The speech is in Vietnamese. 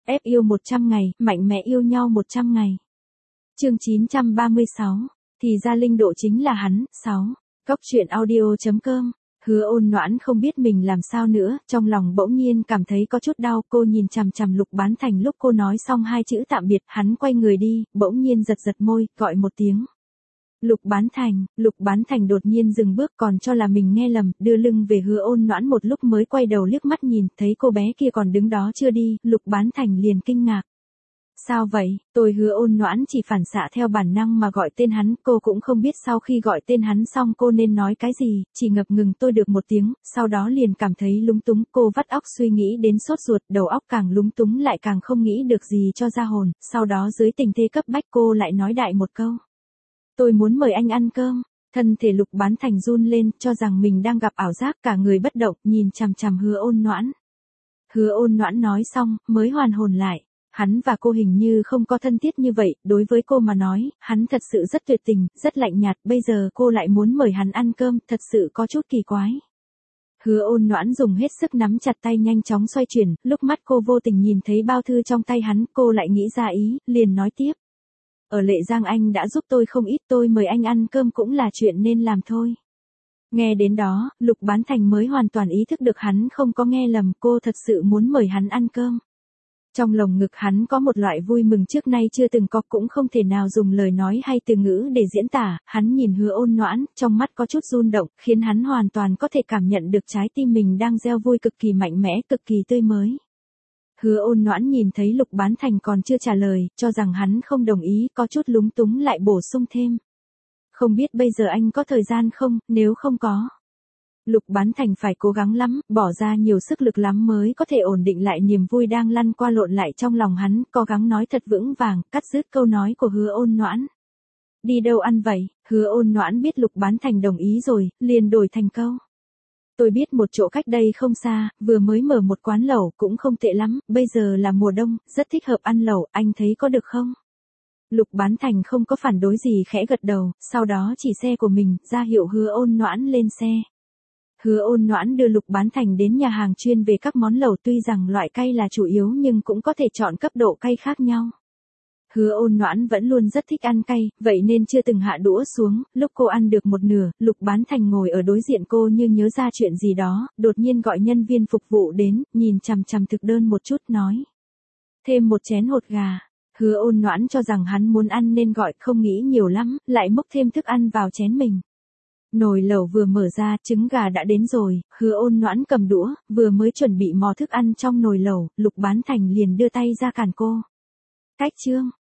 Ép yêu 100 ngày, mạnh mẽ yêu nhau 100 ngày. Chương 936, thì ra Linh Độ chính là hắn. 6. Cóc truyện audio.com. Hứa Ôn Noãn không biết mình làm sao nữa, trong lòng bỗng nhiên cảm thấy có chút đau, cô nhìn chằm chằm Lục Bán Thành, lúc cô nói xong hai chữ tạm biệt, hắn quay người đi, bỗng nhiên giật giật môi, gọi một tiếng. Lục Bán Thành đột nhiên dừng bước, còn cho là mình nghe lầm, đưa lưng về Hứa Ôn Noãn một lúc mới quay đầu liếc mắt nhìn, thấy cô bé kia còn đứng đó chưa đi, Lục Bán Thành liền kinh ngạc. Sao vậy? Tôi Hứa Ôn Noãn chỉ phản xạ theo bản năng mà gọi tên hắn, cô cũng không biết sau khi gọi tên hắn xong cô nên nói cái gì, chỉ ngập ngừng tôi được một tiếng, sau đó liền cảm thấy lúng túng, cô vắt óc suy nghĩ đến sốt ruột, đầu óc càng lúng túng lại càng không nghĩ được gì cho ra hồn, sau đó dưới tình thế cấp bách cô lại nói đại một câu. Tôi muốn mời anh ăn cơm. Thân thể Lục Bán Thành run lên, cho rằng mình đang gặp ảo giác, cả người bất động, nhìn chằm chằm Hứa Ôn Noãn. Hứa Ôn Noãn nói xong, mới hoàn hồn lại. Hắn và cô hình như không có thân thiết như vậy, đối với cô mà nói, hắn thật sự rất tuyệt tình, rất lạnh nhạt, bây giờ cô lại muốn mời hắn ăn cơm, thật sự có chút kỳ quái. Hứa Ôn Noãn dùng hết sức nắm chặt tay nhanh chóng xoay chuyển, lúc mắt cô vô tình nhìn thấy bao thư trong tay hắn, cô lại nghĩ ra ý, liền nói tiếp. Ở Lệ Giang anh đã giúp tôi không ít, tôi mời anh ăn cơm cũng là chuyện nên làm thôi. Nghe đến đó, Lục Bán Thành mới hoàn toàn ý thức được hắn không có nghe lầm, cô thật sự muốn mời hắn ăn cơm. Trong lồng ngực hắn có một loại vui mừng trước nay chưa từng có, cũng không thể nào dùng lời nói hay từ ngữ để diễn tả, hắn nhìn Hứa Ôn Noãn, trong mắt có chút run động, khiến hắn hoàn toàn có thể cảm nhận được trái tim mình đang gieo vui cực kỳ mạnh mẽ, cực kỳ tươi mới. Hứa Ôn Noãn nhìn thấy Lục Bán Thành còn chưa trả lời, cho rằng hắn không đồng ý, có chút lúng túng lại bổ sung thêm. Không biết bây giờ anh có thời gian không, nếu không có. Lục Bán Thành phải cố gắng lắm, bỏ ra nhiều sức lực lắm mới có thể ổn định lại niềm vui đang lăn qua lộn lại trong lòng hắn, cố gắng nói thật vững vàng, cắt dứt câu nói của Hứa Ôn Noãn. Đi đâu ăn vậy? Hứa Ôn Noãn biết Lục Bán Thành đồng ý rồi, liền đổi thành câu. Tôi biết một chỗ cách đây không xa, vừa mới mở một quán lẩu, cũng không tệ lắm, bây giờ là mùa đông, rất thích hợp ăn lẩu, anh thấy có được không? Lục Bán Thành không có phản đối gì, khẽ gật đầu, sau đó chỉ xe của mình, ra hiệu Hứa Ôn Noãn lên xe. Hứa Ôn Noãn đưa Lục Bán Thành đến nhà hàng chuyên về các món lẩu, tuy rằng loại cay là chủ yếu nhưng cũng có thể chọn cấp độ cay khác nhau. Hứa Ôn Noãn vẫn luôn rất thích ăn cay, vậy nên chưa từng hạ đũa xuống, lúc cô ăn được một nửa, Lục Bán Thành ngồi ở đối diện cô như nhớ ra chuyện gì đó, đột nhiên gọi nhân viên phục vụ đến, nhìn chằm chằm thực đơn một chút nói. Thêm một chén hột gà. Hứa Ôn Noãn cho rằng hắn muốn ăn nên gọi, không nghĩ nhiều lắm, lại múc thêm thức ăn vào chén mình. Nồi lẩu vừa mở ra, trứng gà đã đến rồi, Hứa Ôn Noãn cầm đũa, vừa mới chuẩn bị mò thức ăn trong nồi lẩu, Lục Bán Thành liền đưa tay ra cản cô. Cách chương.